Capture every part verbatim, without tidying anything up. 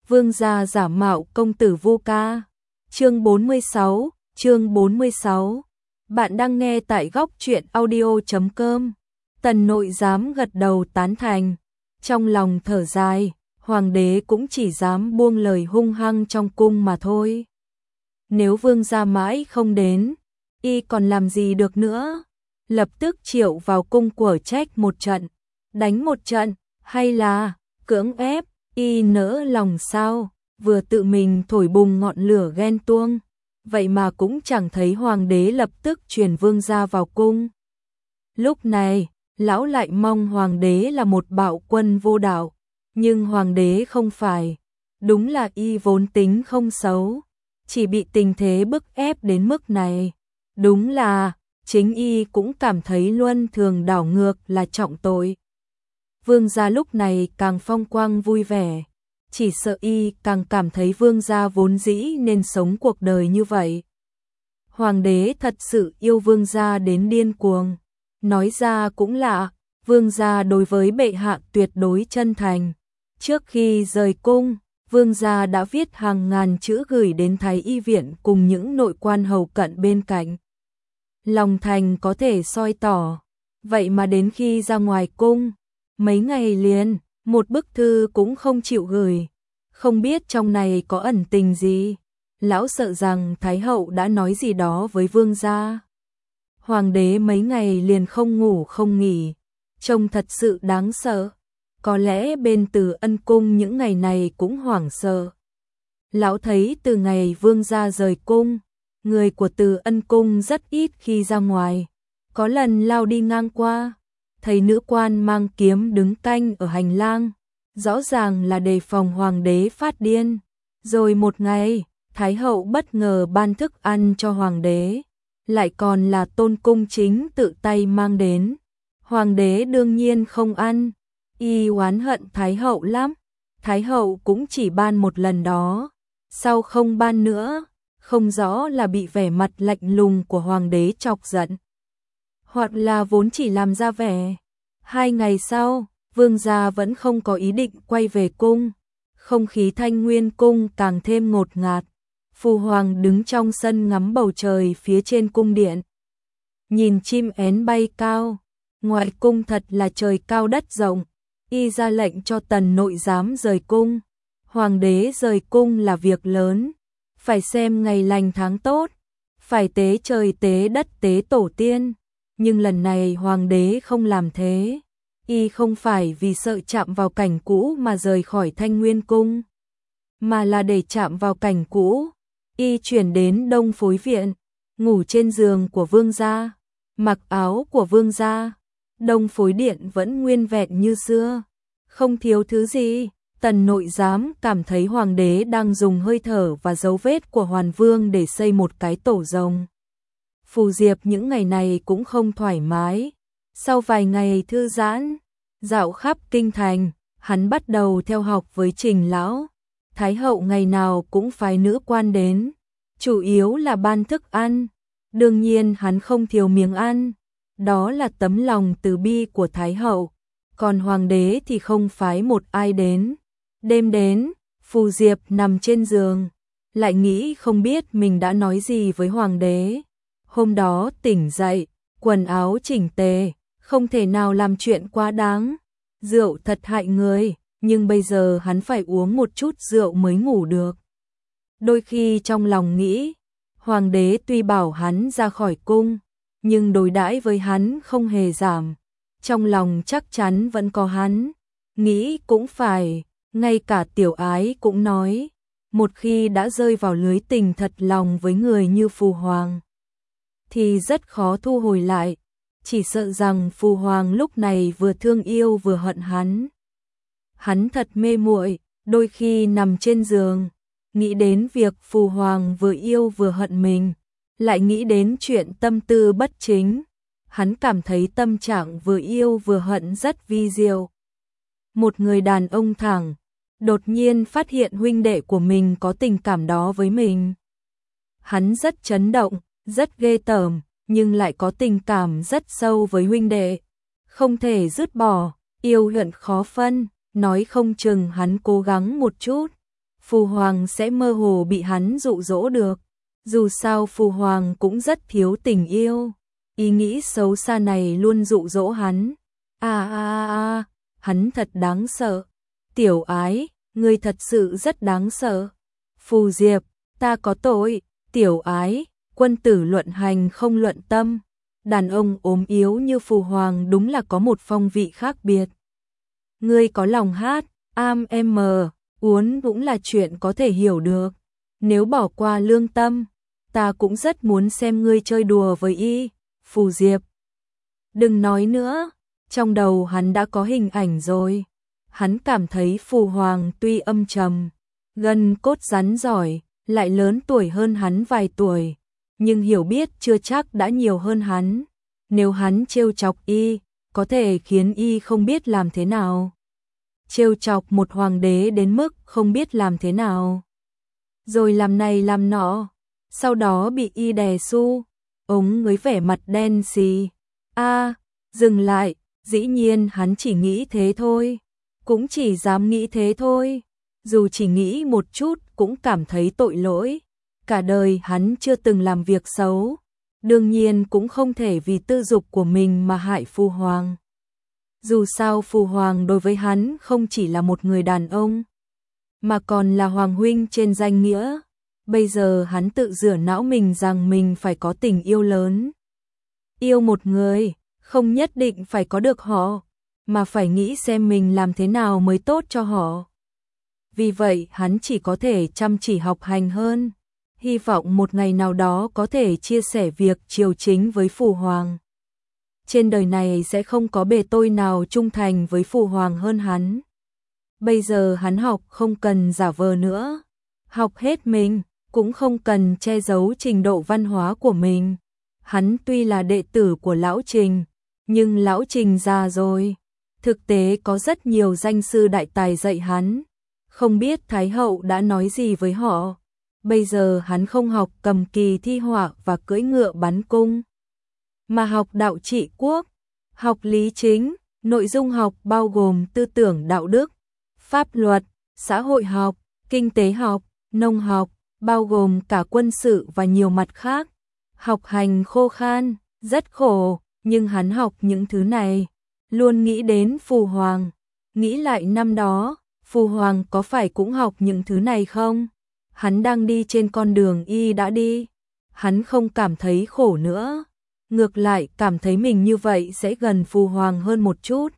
Vương gia giả mạo công tử Vu Ca. Chương bốn mươi sáu, chương bốn mươi sáu. Bạn đang nghe tại góc truyện audio chấm com. Tần nội dám gật đầu tán thành, trong lòng thở dài, hoàng đế cũng chỉ dám buông lời hung hăng trong cung mà thôi. Nếu vương gia mãi không đến, y còn làm gì được nữa? Lập tức triệu vào cung quở trách một trận, đánh một trận, hay là cưỡng ép, y nỡ lòng sao? Vừa tự mình thổi bùng ngọn lửa ghen tuông, vậy mà cũng chẳng thấy hoàng đế lập tức truyền vương gia vào cung. Lúc này, lão lại mong hoàng đế là một bạo quân vô đạo, nhưng hoàng đế không phải, đúng là y vốn tính không xấu, chỉ bị tình thế bức ép đến mức này. Đúng là, chính y cũng cảm thấy luân thường đảo ngược là trọng tội. Vương gia lúc này càng phong quang vui vẻ, chỉ sợ y càng cảm thấy vương gia vốn dĩ nên sống cuộc đời như vậy. Hoàng đế thật sự yêu vương gia đến điên cuồng, nói ra cũng lạ, vương gia đối với bệ hạ tuyệt đối chân thành. Trước khi rời cung, vương gia đã viết hàng ngàn chữ gửi đến Thái y viện cùng những nội quan hầu cận bên cạnh. Lòng thành có thể soi tỏ, vậy mà đến khi ra ngoài cung, mấy ngày liền, một bức thư cũng không chịu gửi, không biết trong này có ẩn tình gì. Lão sợ rằng Thái hậu đã nói gì đó với vương gia. Hoàng đế mấy ngày liền không ngủ không nghỉ, trông thật sự đáng sợ. Có lẽ bên Từ Ân cung những ngày này cũng hoảng sợ. Lão thấy từ ngày vương gia rời cung, người của Từ Ân cung rất ít khi ra ngoài. Có lần lao đi ngang qua, thấy nữ quan mang kiếm đứng canh ở hành lang, rõ ràng là đề phòng hoàng đế phát điên. Rồi một ngày, Thái hậu bất ngờ ban thức ăn cho hoàng đế, lại còn là Tôn cung chính tự tay mang đến. Hoàng đế đương nhiên không ăn, y oán hận Thái hậu lắm. Thái hậu cũng chỉ ban một lần đó, sau không ban nữa, không rõ là bị vẻ mặt lạnh lùng của hoàng đế chọc giận, hoặc là vốn chỉ làm ra vẻ. Hai ngày sau, vương gia vẫn không có ý định quay về cung, không khí Thanh Nguyên cung càng thêm ngột ngạt. Phu hoàng đứng trong sân ngắm bầu trời phía trên cung điện, nhìn chim én bay cao, ngoại cung thật là trời cao đất rộng. Y ra lệnh cho tần nội giám rời cung. Hoàng đế rời cung là việc lớn, phải xem ngày lành tháng tốt, phải tế trời tế đất tế tổ tiên. Nhưng lần này hoàng đế không làm thế. Y không phải vì sợ chạm vào cảnh cũ mà rời khỏi Thanh Nguyên cung, mà là để chạm vào cảnh cũ. Y chuyển đến Đông Phối viện, ngủ trên giường của vương gia, mặc áo của vương gia. Đông Phối điện vẫn nguyên vẹn như xưa, không thiếu thứ gì. Tần nội giám cảm thấy hoàng đế đang dùng hơi thở và dấu vết của Hoàn Vương để xây một cái tổ rồng. Phù Diệp những ngày này cũng không thoải mái. Sau vài ngày thư giãn, dạo khắp kinh thành, hắn bắt đầu theo học với Trình lão. Thái hậu ngày nào cũng phái nữ quan đến, chủ yếu là ban thức ăn. Đương nhiên hắn không thiếu miếng ăn, đó là tấm lòng từ bi của Thái hậu. Còn hoàng đế thì không phái một ai đến. Đêm đến, Phù Diệp nằm trên giường, lại nghĩ không biết mình đã nói gì với hoàng đế. Hôm đó tỉnh dậy, quần áo chỉnh tề, không thể nào làm chuyện quá đáng. Rượu thật hại người, nhưng bây giờ hắn phải uống một chút rượu mới ngủ được. Đôi khi trong lòng nghĩ, hoàng đế tuy bảo hắn ra khỏi cung, nhưng đối đãi với hắn không hề giảm. Trong lòng chắc chắn vẫn có hắn. Nghĩ cũng phải, ngay cả Tiểu Ái cũng nói, một khi đã rơi vào lưới tình thật lòng với người như Phù Hoàng, thì rất khó thu hồi lại. Chỉ sợ rằng Phù Hoàng lúc này vừa thương yêu vừa hận hắn. Hắn thật mê muội, đôi khi nằm trên giường, nghĩ đến việc Phù Hoàng vừa yêu vừa hận mình, lại nghĩ đến chuyện tâm tư bất chính. Hắn cảm thấy tâm trạng vừa yêu vừa hận rất vi diệu. Một người đàn ông thẳng, đột nhiên phát hiện huynh đệ của mình có tình cảm đó với mình. Hắn rất chấn động, rất ghê tởm, nhưng lại có tình cảm rất sâu với huynh đệ. Không thể dứt bỏ, yêu hận khó phân, nói không chừng hắn cố gắng một chút, Phù Hoàng sẽ mơ hồ bị hắn dụ dỗ được. Dù sao Phù Hoàng cũng rất thiếu tình yêu. Ý nghĩ xấu xa này luôn dụ dỗ hắn. À à à, hắn thật đáng sợ. Tiểu Ái, ngươi thật sự rất đáng sợ. Phù Diệp, ta có tội. Tiểu Ái, quân tử luận hành không luận tâm. Đàn ông ốm yếu như Phù Hoàng đúng là có một phong vị khác biệt. Ngươi có lòng hát, am em uốn cũng là chuyện có thể hiểu được. Nếu bỏ qua lương tâm, ta cũng rất muốn xem ngươi chơi đùa với y. Phù Diệp, đừng nói nữa. Trong đầu hắn đã có hình ảnh rồi. Hắn cảm thấy Phù Hoàng tuy âm trầm, gân cốt rắn giỏi, lại lớn tuổi hơn hắn vài tuổi, nhưng hiểu biết chưa chắc đã nhiều hơn hắn. Nếu hắn trêu chọc y, có thể khiến y không biết làm thế nào. Trêu chọc một hoàng đế đến mức không biết làm thế nào. Rồi làm này làm nọ, sau đó bị y đè su, ống với vẻ mặt đen xì. A, dừng lại, dĩ nhiên hắn chỉ nghĩ thế thôi, cũng chỉ dám nghĩ thế thôi. Dù chỉ nghĩ một chút cũng cảm thấy tội lỗi. Cả đời hắn chưa từng làm việc xấu, đương nhiên cũng không thể vì tư dục của mình mà hại Phù Hoàng. Dù sao Phù Hoàng đối với hắn không chỉ là một người đàn ông, mà còn là Hoàng huynh trên danh nghĩa. Bây giờ hắn tự rửa não mình rằng mình phải có tình yêu lớn. Yêu một người, không nhất định phải có được họ, mà phải nghĩ xem mình làm thế nào mới tốt cho họ. Vì vậy hắn chỉ có thể chăm chỉ học hành hơn, hy vọng một ngày nào đó có thể chia sẻ việc triều chính với Phù Hoàng. Trên đời này sẽ không có bề tôi nào trung thành với Phù Hoàng hơn hắn. Bây giờ hắn học không cần giả vờ nữa, học hết mình, cũng không cần che giấu trình độ văn hóa của mình. Hắn tuy là đệ tử của Lão Trình, nhưng Lão Trình già rồi. Thực tế có rất nhiều danh sư đại tài dạy hắn. Không biết Thái Hậu đã nói gì với họ. Bây giờ hắn không học cầm kỳ thi họa và cưỡi ngựa bắn cung, mà học đạo trị quốc, học lý chính. Nội dung học bao gồm tư tưởng đạo đức, pháp luật, xã hội học, kinh tế học, nông học, bao gồm cả quân sự và nhiều mặt khác. Học hành khô khan, rất khổ, nhưng hắn học những thứ này, luôn nghĩ đến Phù Hoàng. Nghĩ lại năm đó, Phù Hoàng có phải cũng học những thứ này không? Hắn đang đi trên con đường y đã đi. Hắn không cảm thấy khổ nữa. Ngược lại cảm thấy mình như vậy sẽ gần Phù Hoàng hơn một chút.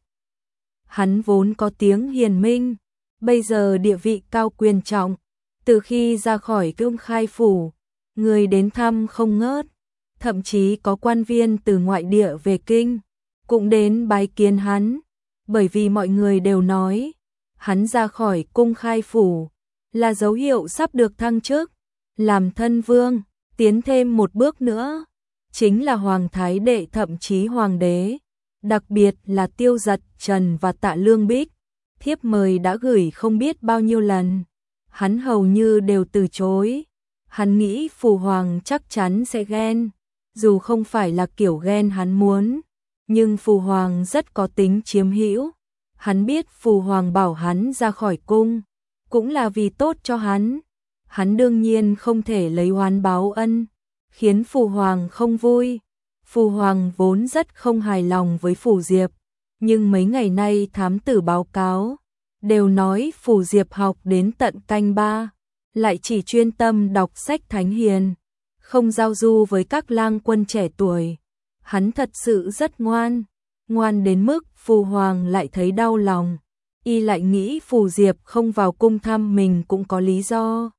Hắn vốn có tiếng hiền minh, bây giờ địa vị cao quyền trọng. Từ khi ra khỏi Cương Khai Phủ, người đến thăm không ngớt. Thậm chí có quan viên từ ngoại địa về kinh, cũng đến bái kiến hắn. Bởi vì mọi người đều nói, hắn ra khỏi Cung Khai Phủ là dấu hiệu sắp được thăng chức, làm thân vương, tiến thêm một bước nữa. Chính là Hoàng Thái Đệ thậm chí Hoàng đế. Đặc biệt là Tiêu Giật, Trần và Tạ Lương Bích. Thiếp mời đã gửi không biết bao nhiêu lần, hắn hầu như đều từ chối. Hắn nghĩ Phù Hoàng chắc chắn sẽ ghen, dù không phải là kiểu ghen hắn muốn, nhưng Phù Hoàng rất có tính chiếm hữu. Hắn biết Phù Hoàng bảo hắn ra khỏi cung, cũng là vì tốt cho hắn. Hắn đương nhiên không thể lấy oán báo ân, khiến Phù Hoàng không vui. Phù Hoàng vốn rất không hài lòng với Phù Diệp, nhưng mấy ngày nay thám tử báo cáo, đều nói Phù Diệp học đến tận canh ba, lại chỉ chuyên tâm đọc sách thánh hiền, không giao du với các lang quân trẻ tuổi. Hắn thật sự rất ngoan, ngoan đến mức Phù Hoàng lại thấy đau lòng. Y lại nghĩ Phù Diệp không vào cung thăm mình cũng có lý do.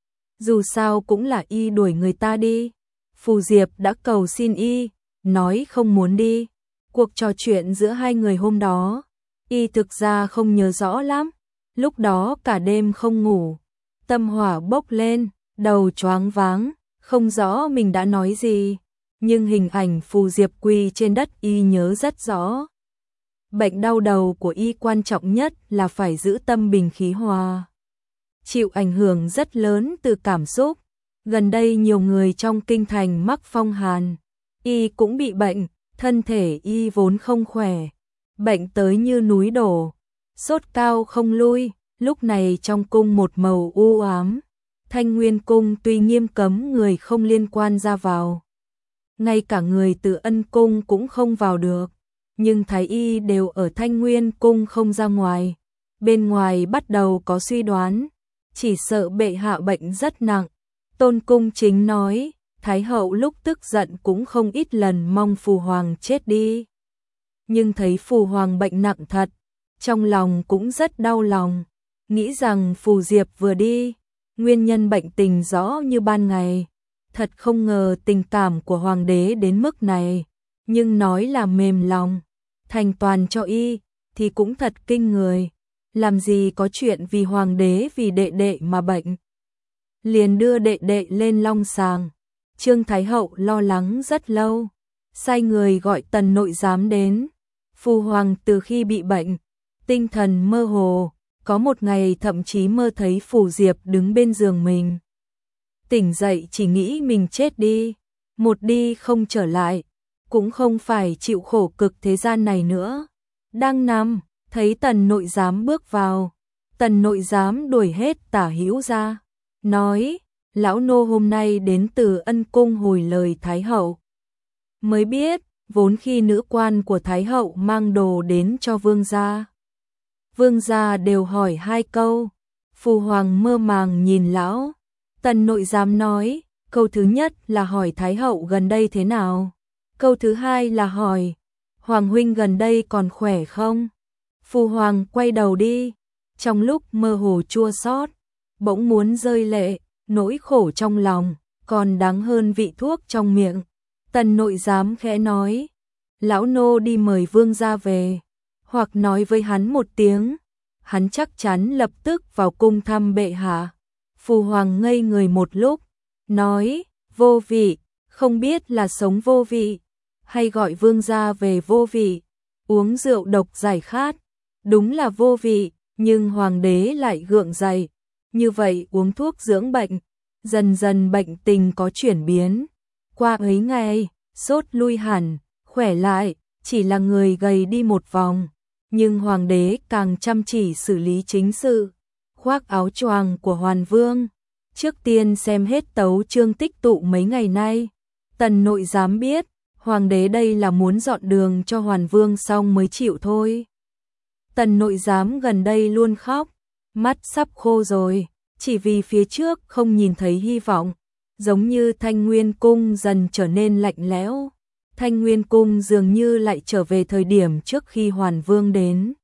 Dù sao cũng là y đuổi người ta đi. Phù Diệp đã cầu xin y, nói không muốn đi. Cuộc trò chuyện giữa hai người hôm đó, y thực ra không nhớ rõ lắm. Lúc đó cả đêm không ngủ, tâm hỏa bốc lên, đầu choáng váng, không rõ mình đã nói gì. Nhưng hình ảnh Phù Diệp quỳ trên đất y nhớ rất rõ. Bệnh đau đầu của y quan trọng nhất là phải giữ tâm bình khí hòa. Chịu ảnh hưởng rất lớn từ cảm xúc. Gần đây nhiều người trong kinh thành mắc phong hàn. Y cũng bị bệnh, thân thể y vốn không khỏe. Bệnh tới như núi đổ, sốt cao không lui, Lúc này trong cung một màu u ám, Thanh Nguyên cung tuy nghiêm cấm người không liên quan ra vào, ngay cả người từ Ân cung cũng không vào được, nhưng thái y đều ở Thanh Nguyên cung không ra ngoài. Bên ngoài bắt đầu có suy đoán, chỉ sợ bệ hạ bệnh rất nặng. Tôn Cung Chính nói, Thái hậu lúc tức giận cũng không ít lần mong Phù Hoàng chết đi. Nhưng thấy Phù Hoàng bệnh nặng thật, trong lòng cũng rất đau lòng, nghĩ rằng Phù Diệp vừa đi, nguyên nhân bệnh tình rõ như ban ngày. Thật không ngờ tình cảm của Hoàng đế đến mức này, nhưng nói là mềm lòng, thành toàn cho y, thì cũng thật kinh người. Làm gì có chuyện vì Hoàng đế vì đệ đệ mà bệnh. Liền đưa đệ đệ lên long sàng. Trương Thái hậu lo lắng rất lâu, sai người gọi Tần nội giám đến. Phu Hoàng từ khi bị bệnh, tinh thần mơ hồ, có một ngày thậm chí mơ thấy Phù Diệp đứng bên giường mình. Tỉnh dậy chỉ nghĩ mình chết đi, một đi không trở lại, cũng không phải chịu khổ cực thế gian này nữa. Đang nằm, thấy Tần nội giám bước vào, Tần nội giám đuổi hết Tả Hữu ra, nói, lão nô hôm nay đến từ Ân cung hồi lời Thái hậu. Mới biết, vốn khi nữ quan của Thái hậu mang đồ đến cho vương gia. Vương gia đều hỏi hai câu, Phu Hoàng mơ màng nhìn lão. Tần nội giám nói, câu thứ nhất là hỏi Thái hậu gần đây thế nào. Câu thứ hai là hỏi, Hoàng huynh gần đây còn khỏe không? Phu Hoàng quay đầu đi, trong lúc mơ hồ chua xót, bỗng muốn rơi lệ, nỗi khổ trong lòng, còn đáng hơn vị thuốc trong miệng. Tần nội giám khẽ nói, lão nô đi mời vương gia về, hoặc nói với hắn một tiếng, hắn chắc chắn lập tức vào cung thăm bệ hạ. Phu Hoàng ngây người một lúc, nói, vô vị, không biết là sống vô vị, hay gọi vương gia về vô vị, uống rượu độc giải khát, đúng là vô vị, nhưng Hoàng đế lại gượng dậy, như vậy uống thuốc dưỡng bệnh, dần dần bệnh tình có chuyển biến, qua ấy ngày, sốt lui hẳn, khỏe lại, chỉ là người gầy đi một vòng, nhưng Hoàng đế càng chăm chỉ xử lý chính sự, khoác áo choàng của Hoàn Vương. Trước tiên xem hết tấu chương tích tụ mấy ngày nay, Tần nội giám biết, Hoàng đế đây là muốn dọn đường cho Hoàn Vương xong mới chịu thôi. Tần nội giám gần đây luôn khóc, mắt sắp khô rồi, chỉ vì phía trước không nhìn thấy hy vọng, giống như Thanh Nguyên cung dần trở nên lạnh lẽo. Thanh Nguyên cung dường như lại trở về thời điểm trước khi Hoàn Vương đến.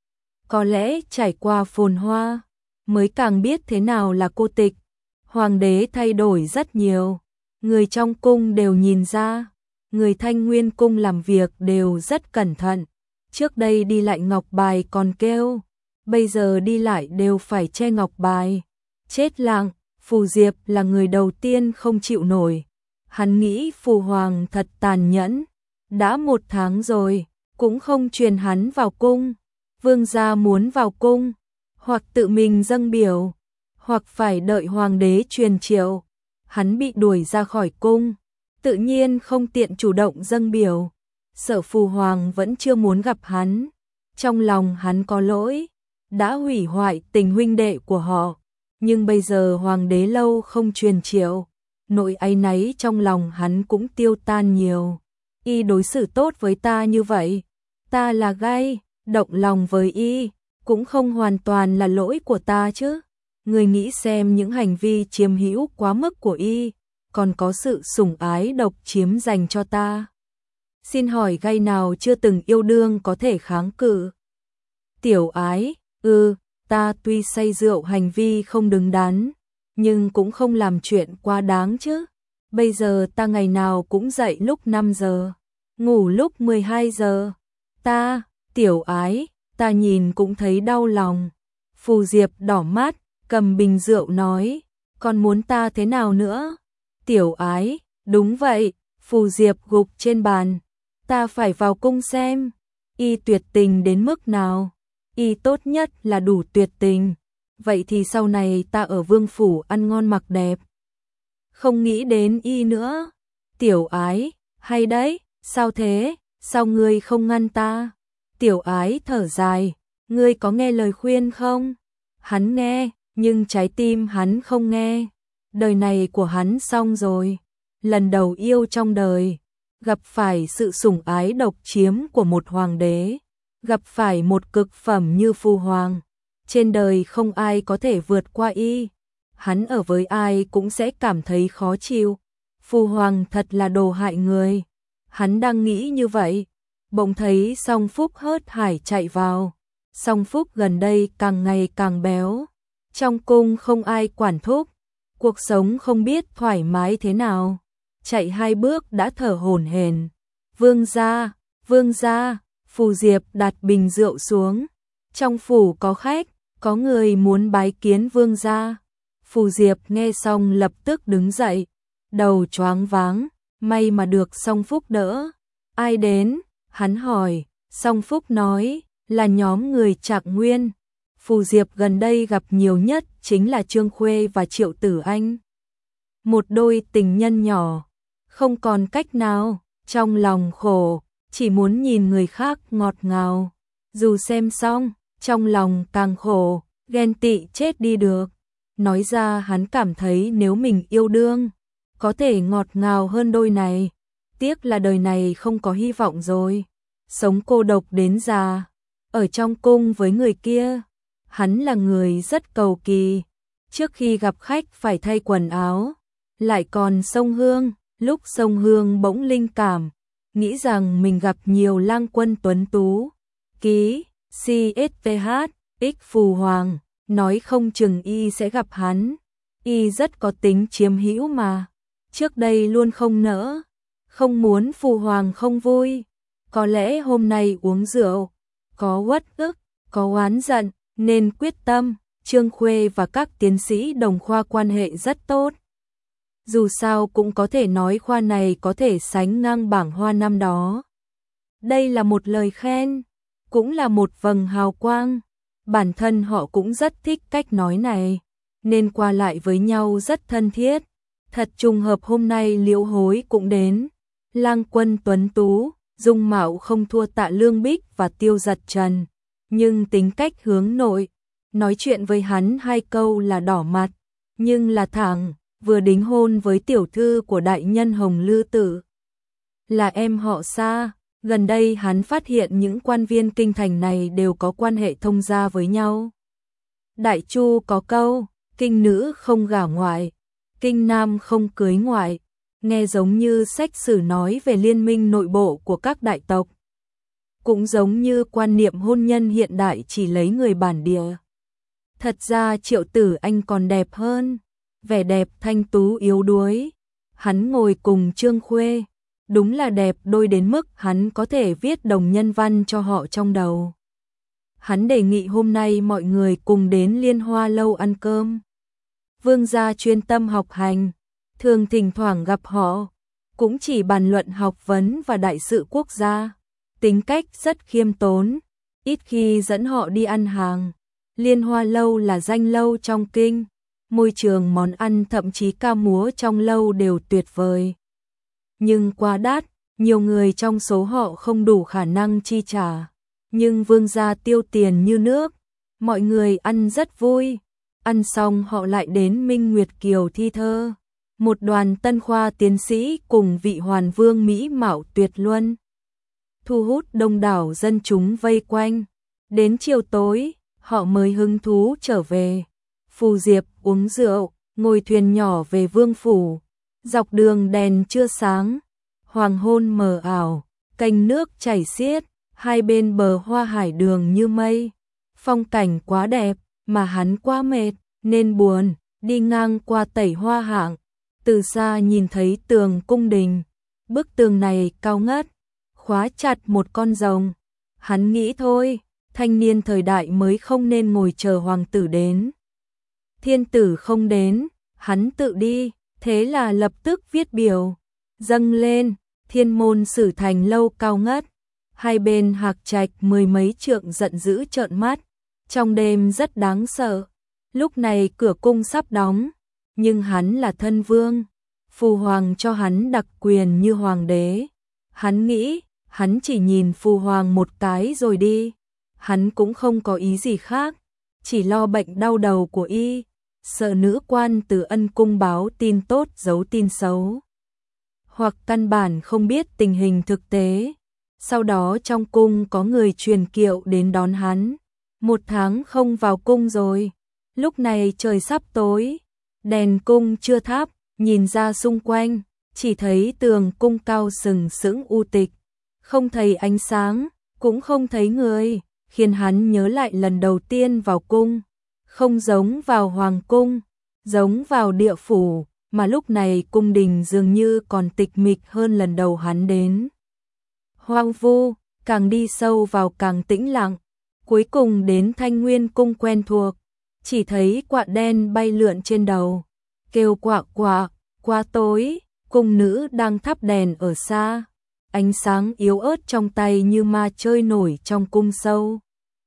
Có lẽ trải qua phồn hoa, mới càng biết thế nào là cô tịch. Hoàng đế thay đổi rất nhiều, người trong cung đều nhìn ra, người Thanh Nguyên cung làm việc đều rất cẩn thận. Trước đây đi lại ngọc bài còn kêu, bây giờ đi lại đều phải che ngọc bài. Chết lặng, Phù Diệp là người đầu tiên không chịu nổi. Hắn nghĩ Phù Hoàng thật tàn nhẫn, đã một tháng rồi, cũng không truyền hắn vào cung. Vương gia muốn vào cung, hoặc tự mình dâng biểu, hoặc phải đợi Hoàng đế truyền triệu. Hắn bị đuổi ra khỏi cung, tự nhiên không tiện chủ động dâng biểu. Sợ Phù Hoàng vẫn chưa muốn gặp hắn, trong lòng hắn có lỗi, đã hủy hoại tình huynh đệ của họ. Nhưng bây giờ Hoàng đế lâu không truyền triệu, nỗi áy náy trong lòng hắn cũng tiêu tan nhiều. Y đối xử tốt với ta như vậy, ta là gay, động lòng với y, cũng không hoàn toàn là lỗi của ta chứ. Người nghĩ xem những hành vi chiếm hữu quá mức của y, còn có sự sủng ái độc chiếm dành cho ta. Xin hỏi gay nào chưa từng yêu đương có thể kháng cự? Tiểu ái, ừ, ta tuy say rượu hành vi không đứng đắn, nhưng cũng không làm chuyện quá đáng chứ. Bây giờ ta ngày nào cũng dậy lúc năm giờ, ngủ lúc mười hai giờ. Ta, tiểu ái, ta nhìn cũng thấy đau lòng. Phù Diệp đỏ mắt, cầm bình rượu nói, còn muốn ta thế nào nữa? Tiểu ái, đúng vậy. Phù Diệp gục trên bàn, ta phải vào cung xem, y tuyệt tình đến mức nào. Y tốt nhất là đủ tuyệt tình, vậy thì sau này ta ở vương phủ ăn ngon mặc đẹp, không nghĩ đến y nữa. Tiểu ái, hay đấy, sao thế, sao ngươi không ngăn ta? Tiểu ái thở dài, ngươi có nghe lời khuyên không? Hắn nghe, nhưng trái tim hắn không nghe. Đời này của hắn xong rồi. Lần đầu yêu trong đời, gặp phải sự sủng ái độc chiếm của một hoàng đế, gặp phải một cực phẩm như Phu Hoàng. Trên đời không ai có thể vượt qua y. Hắn ở với ai cũng sẽ cảm thấy khó chịu. Phu Hoàng thật là đồ hại người. Hắn đang nghĩ như vậy, bỗng thấy Song Phúc hớt hải chạy vào. Song Phúc gần đây càng ngày càng béo. Trong cung không ai quản thúc, cuộc sống không biết thoải mái thế nào. Chạy hai bước đã thở hổn hển. Vương gia, vương gia, Phù Diệp đặt bình rượu xuống. Trong phủ có khách, có người muốn bái kiến vương gia. Phù Diệp nghe xong lập tức đứng dậy, đầu choáng váng, may mà được Song Phúc đỡ. Ai đến? Hắn hỏi. Song Phúc nói, là nhóm người Trạc Nguyên. Phù Diệp gần đây gặp nhiều nhất chính là Trương Khuê và Triệu Tử Anh. Một đôi tình nhân nhỏ, không còn cách nào, trong lòng khổ, chỉ muốn nhìn người khác ngọt ngào. Dù xem xong, trong lòng càng khổ, ghen tị chết đi được. Nói ra hắn cảm thấy nếu mình yêu đương, có thể ngọt ngào hơn đôi này. Tiếc là đời này không có hy vọng rồi. Sống cô độc đến già, ở trong cung với người kia. Hắn là người rất cầu kỳ. Trước khi gặp khách phải thay quần áo. Lại còn sông Hương. Lúc sông Hương bỗng linh cảm, nghĩ rằng mình gặp nhiều lang quân tuấn tú. Ký, xê ét pê hát, X Phù Hoàng, nói không chừng y sẽ gặp hắn. Y rất có tính chiếm hữu mà. Trước đây luôn không nỡ, không muốn Phù Hoàng không vui. Có lẽ hôm nay uống rượu, có uất ức, có oán giận, nên quyết tâm. Trương Khuê và các tiến sĩ đồng khoa quan hệ rất tốt. Dù sao cũng có thể nói khoa này có thể sánh ngang bảng hoa năm đó. Đây là một lời khen, cũng là một vầng hào quang. Bản thân họ cũng rất thích cách nói này, nên qua lại với nhau rất thân thiết. Thật trùng hợp hôm nay Liễu Hối cũng đến. Lang quân tuấn tú, dung mạo không thua Tạ Lương Bích và Tiêu Giật Trần, nhưng tính cách hướng nội. Nói chuyện với hắn hai câu là đỏ mặt, nhưng là thẳng. Vừa đính hôn với tiểu thư của đại nhân Hồng Lư Tử, là em họ Sa. Gần đây hắn phát hiện những quan viên kinh thành này đều có quan hệ thông gia với nhau. Đại Chu có câu, kinh nữ không gả ngoại, kinh nam không cưới ngoại, nghe giống như sách sử nói về liên minh nội bộ của các đại tộc. Cũng giống như quan niệm hôn nhân hiện đại chỉ lấy người bản địa. Thật ra Triệu Tử Anh còn đẹp hơn. Vẻ đẹp thanh tú yếu đuối. Hắn ngồi cùng Trương Khuê, đúng là đẹp đôi đến mức hắn có thể viết đồng nhân văn cho họ trong đầu. Hắn đề nghị hôm nay mọi người cùng đến Liên Hoa lâu ăn cơm. Vương gia chuyên tâm học hành, thường thỉnh thoảng gặp họ, cũng chỉ bàn luận học vấn và đại sự quốc gia. Tính cách rất khiêm tốn, ít khi dẫn họ đi ăn hàng. Liên Hoa lâu là danh lâu trong kinh. Môi trường món ăn thậm chí ca múa trong lâu đều tuyệt vời. Nhưng quá đắt, nhiều người trong số họ không đủ khả năng chi trả. Nhưng vương gia tiêu tiền như nước, mọi người ăn rất vui. Ăn xong họ lại đến Minh Nguyệt Kiều thi thơ. Một đoàn tân khoa tiến sĩ cùng vị hoàn vương mỹ mạo tuyệt luân, thu hút đông đảo dân chúng vây quanh. Đến chiều tối, họ mới hứng thú trở về. Phù Diệp uống rượu, ngồi thuyền nhỏ về vương phủ. Dọc đường đèn chưa sáng, hoàng hôn mờ ảo, kênh nước chảy xiết, hai bên bờ hoa hải đường như mây. Phong cảnh quá đẹp, mà hắn quá mệt, nên buồn. Đi ngang qua Tẩy Hoa Hạng, từ xa nhìn thấy tường cung đình. Bức tường này cao ngất, khóa chặt một con rồng. Hắn nghĩ thôi, thanh niên thời đại mới không nên ngồi chờ hoàng tử đến. Thiên tử không đến, hắn tự đi, thế là lập tức viết biểu, dâng lên. Thiên môn Sử Thành lâu cao ngất, hai bên hạc trạch mười mấy trượng giận dữ trợn mắt, trong đêm rất đáng sợ. Lúc này cửa cung sắp đóng, nhưng hắn là thân vương, Phù Hoàng cho hắn đặc quyền như hoàng đế. Hắn nghĩ, hắn chỉ nhìn Phù Hoàng một cái rồi đi, hắn cũng không có ý gì khác, chỉ lo bệnh đau đầu của y, sợ nữ quan từ Ân cung báo tin tốt giấu tin xấu, hoặc căn bản không biết tình hình thực tế. Sau đó trong cung có người truyền kiệu đến đón hắn, một tháng không vào cung rồi. Lúc này trời sắp tối, đèn cung chưa thắp, nhìn ra xung quanh, chỉ thấy tường cung cao sừng sững u tịch, không thấy ánh sáng, cũng không thấy người, khiến hắn nhớ lại lần đầu tiên vào cung, không giống vào hoàng cung, giống vào địa phủ, mà lúc này cung đình dường như còn tịch mịch hơn lần đầu hắn đến. Hoang vu, càng đi sâu vào càng tĩnh lặng, cuối cùng đến Thanh Nguyên cung quen thuộc, chỉ thấy quạ đen bay lượn trên đầu, kêu quạ quạ, qua tối, cung nữ đang thắp đèn ở xa, ánh sáng yếu ớt trong tay như ma chơi nổi trong cung sâu.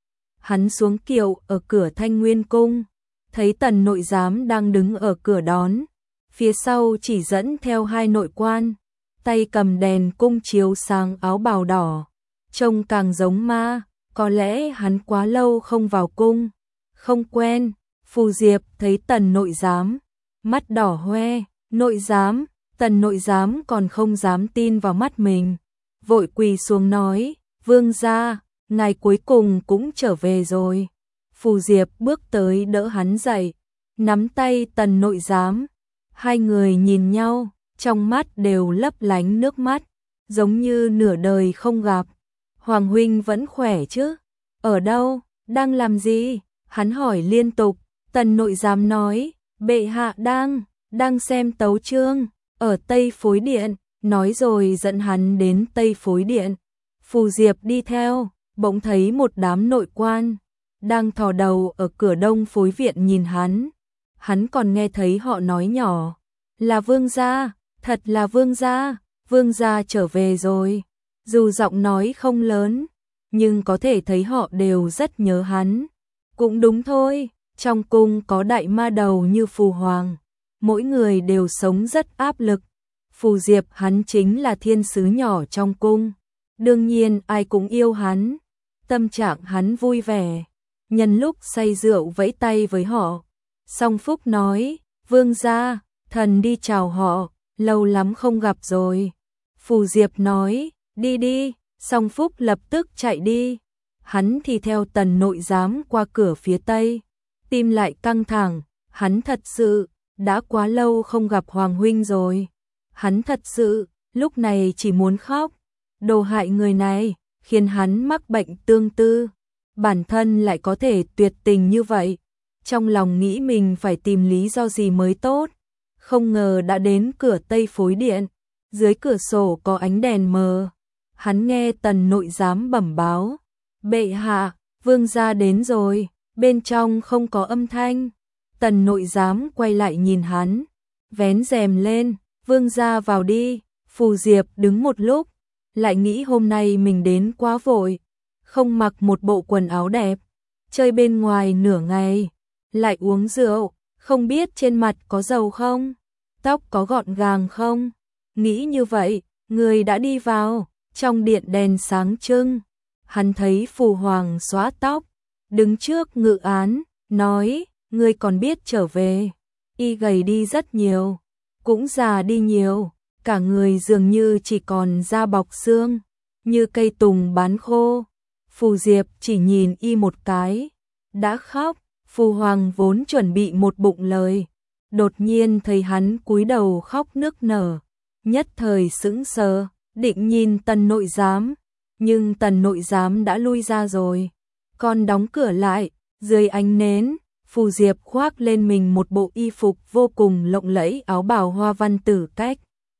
Hắn xuống kiệu ở cửa Thanh Nguyên cung, thấy Tần nội giám đang đứng ở cửa đón, phía sau chỉ dẫn theo hai nội quan, tay cầm đèn cung chiếu sáng áo bào đỏ, trông càng giống ma, có lẽ hắn quá lâu không vào cung, không quen. Phù Diệp thấy Tần nội giám, mắt đỏ hoe, nội giám, Tần nội giám còn không dám tin vào mắt mình, vội quỳ xuống nói, vương gia, ngài cuối cùng cũng trở về rồi. Phù Diệp bước tới đỡ hắn dậy, nắm tay Tần nội giám, hai người nhìn nhau, trong mắt đều lấp lánh nước mắt, giống như nửa đời không gặp. Hoàng huynh vẫn khỏe chứ? Ở đâu? Đang làm gì? Hắn hỏi liên tục. Tần nội giám nói, bệ hạ đang, đang xem tấu chương, ở Tây Phối Điện, nói rồi dẫn hắn đến Tây Phối Điện. Phù Diệp đi theo, bỗng thấy một đám nội quan, đang thò đầu ở cửa Đông Phối Viện nhìn hắn. Hắn còn nghe thấy họ nói nhỏ, là vương gia, thật là vương gia, vương gia trở về rồi. Dù giọng nói không lớn, nhưng có thể thấy họ đều rất nhớ hắn. Cũng đúng thôi. Trong cung có đại ma đầu như Phù Hoàng, mỗi người đều sống rất áp lực. Phù Diệp hắn chính là thiên sứ nhỏ trong cung, đương nhiên ai cũng yêu hắn. Tâm trạng hắn vui vẻ, nhân lúc say rượu vẫy tay với họ. Song Phúc nói, vương gia, thần đi chào họ, lâu lắm không gặp rồi. Phù Diệp nói, đi đi, Song Phúc lập tức chạy đi. Hắn thì theo Tần nội giám qua cửa phía Tây. Tim lại căng thẳng, hắn thật sự, đã quá lâu không gặp Hoàng huynh rồi. Hắn thật sự, lúc này chỉ muốn khóc. Đồ hại người này, khiến hắn mắc bệnh tương tư. Bản thân lại có thể tuyệt tình như vậy. Trong lòng nghĩ mình phải tìm lý do gì mới tốt. Không ngờ đã đến cửa Tây Phối Điện. Dưới cửa sổ có ánh đèn mờ. Hắn nghe Tần nội giám bẩm báo. Bệ hạ, vương gia đến rồi. Bên trong không có âm thanh. Tần nội giám quay lại nhìn hắn, vén rèm lên, vương gia vào đi. Phù Diệp đứng một lúc, lại nghĩ hôm nay mình đến quá vội, không mặc một bộ quần áo đẹp, chơi bên ngoài nửa ngày, lại uống rượu, không biết trên mặt có dầu không, tóc có gọn gàng không. Nghĩ như vậy, người đã đi vào, trong điện đèn sáng trưng, hắn thấy Phù Hoàng xóa tóc, đứng trước ngự án, nói, ngươi còn biết trở về. Y gầy đi rất nhiều, cũng già đi nhiều, cả người dường như chỉ còn da bọc xương, như cây tùng bán khô. Phù Diệp chỉ nhìn y một cái, đã khóc. Phù Hoàng vốn chuẩn bị một bụng lời, đột nhiên thấy hắn cúi đầu khóc nức nở, nhất thời sững sờ, định nhìn Tần nội giám, nhưng Tần nội giám đã lui ra rồi. Còn đóng cửa lại, dưới ánh nến, Phù Diệp khoác lên mình một bộ y phục vô cùng lộng lẫy, áo bào hoa văn tử cách.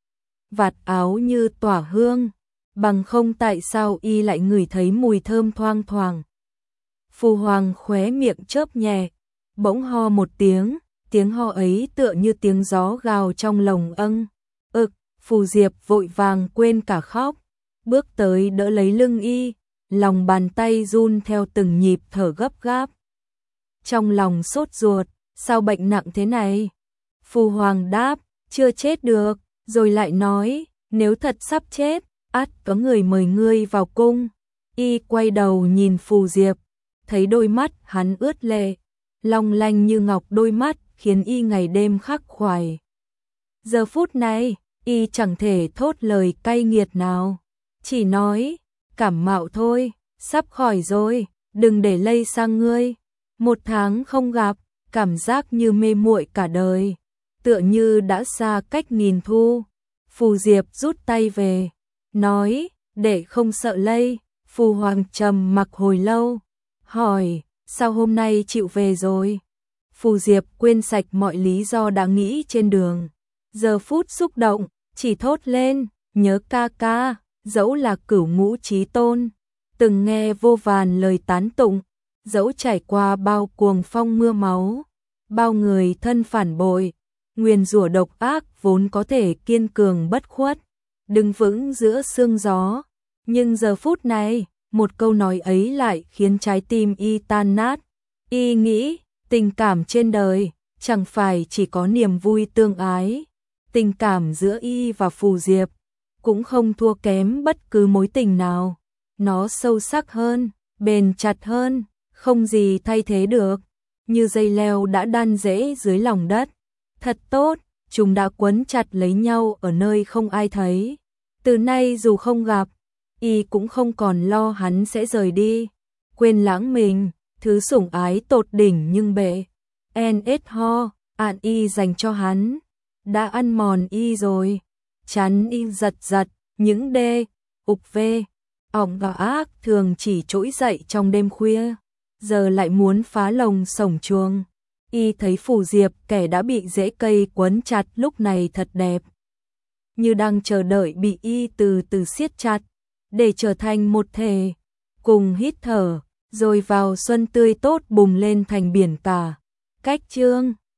Vạt áo như tỏa hương, bằng không tại sao y lại ngửi thấy mùi thơm thoang thoảng. Phù Hoàng khóe miệng chớp nhẹ, bỗng ho một tiếng, tiếng ho ấy tựa như tiếng gió gào trong lồng âng. Ực, Phù Diệp vội vàng quên cả khóc, bước tới đỡ lấy lưng y, lòng bàn tay run theo từng nhịp thở gấp gáp. Trong lòng sốt ruột, sao bệnh nặng thế này? Phù Hoàng đáp, chưa chết được, rồi lại nói, nếu thật sắp chết, ắt có người mời ngươi vào cung. Y quay đầu nhìn Phù Diệp, thấy đôi mắt hắn ướt lệ, long lanh như ngọc đôi mắt khiến y ngày đêm khắc khoải. Giờ phút này, y chẳng thể thốt lời cay nghiệt nào, chỉ nói, cảm mạo thôi, sắp khỏi rồi, đừng để lây sang ngươi. Một tháng không gặp, cảm giác như mê muội cả đời, tựa như đã xa cách nghìn thu. Phù Diệp rút tay về, nói, để không sợ lây. Phù Hoàng trầm mặc hồi lâu, hỏi, sao hôm nay chịu về rồi? Phù Diệp quên sạch mọi lý do đã nghĩ trên đường. Giờ phút xúc động, chỉ thốt lên, nhớ ca ca, dẫu là cửu ngũ chí tôn. Từng nghe vô vàn lời tán tụng, dẫu trải qua bao cuồng phong mưa máu, bao người thân phản bội, nguyền rủa độc ác vốn có thể kiên cường bất khuất, đứng vững giữa sương gió. Nhưng giờ phút này, một câu nói ấy lại khiến trái tim y tan nát. Y nghĩ, tình cảm trên đời, chẳng phải chỉ có niềm vui tương ái. Tình cảm giữa y và Phù Diệp, cũng không thua kém bất cứ mối tình nào. Nó sâu sắc hơn, bền chặt hơn, không gì thay thế được. Như dây leo đã đan rễ dưới lòng đất. Thật tốt, chúng đã quấn chặt lấy nhau ở nơi không ai thấy. Từ nay dù không gặp, y cũng không còn lo hắn sẽ rời đi, quên lãng mình, thứ sủng ái tột đỉnh nhưng bệ. en ét ho, ạn y dành cho hắn, đã ăn mòn y rồi. Chắn y giật giật, những đê, ục vê, ỏng và ác thường chỉ trỗi dậy trong đêm khuya, giờ lại muốn phá lồng sổng chuông. Y thấy Phù Diệp kẻ đã bị rễ cây quấn chặt lúc này thật đẹp, như đang chờ đợi bị y từ từ siết chặt, để trở thành một thể, cùng hít thở, rồi vào xuân tươi tốt bùng lên thành biển cả. Cách chương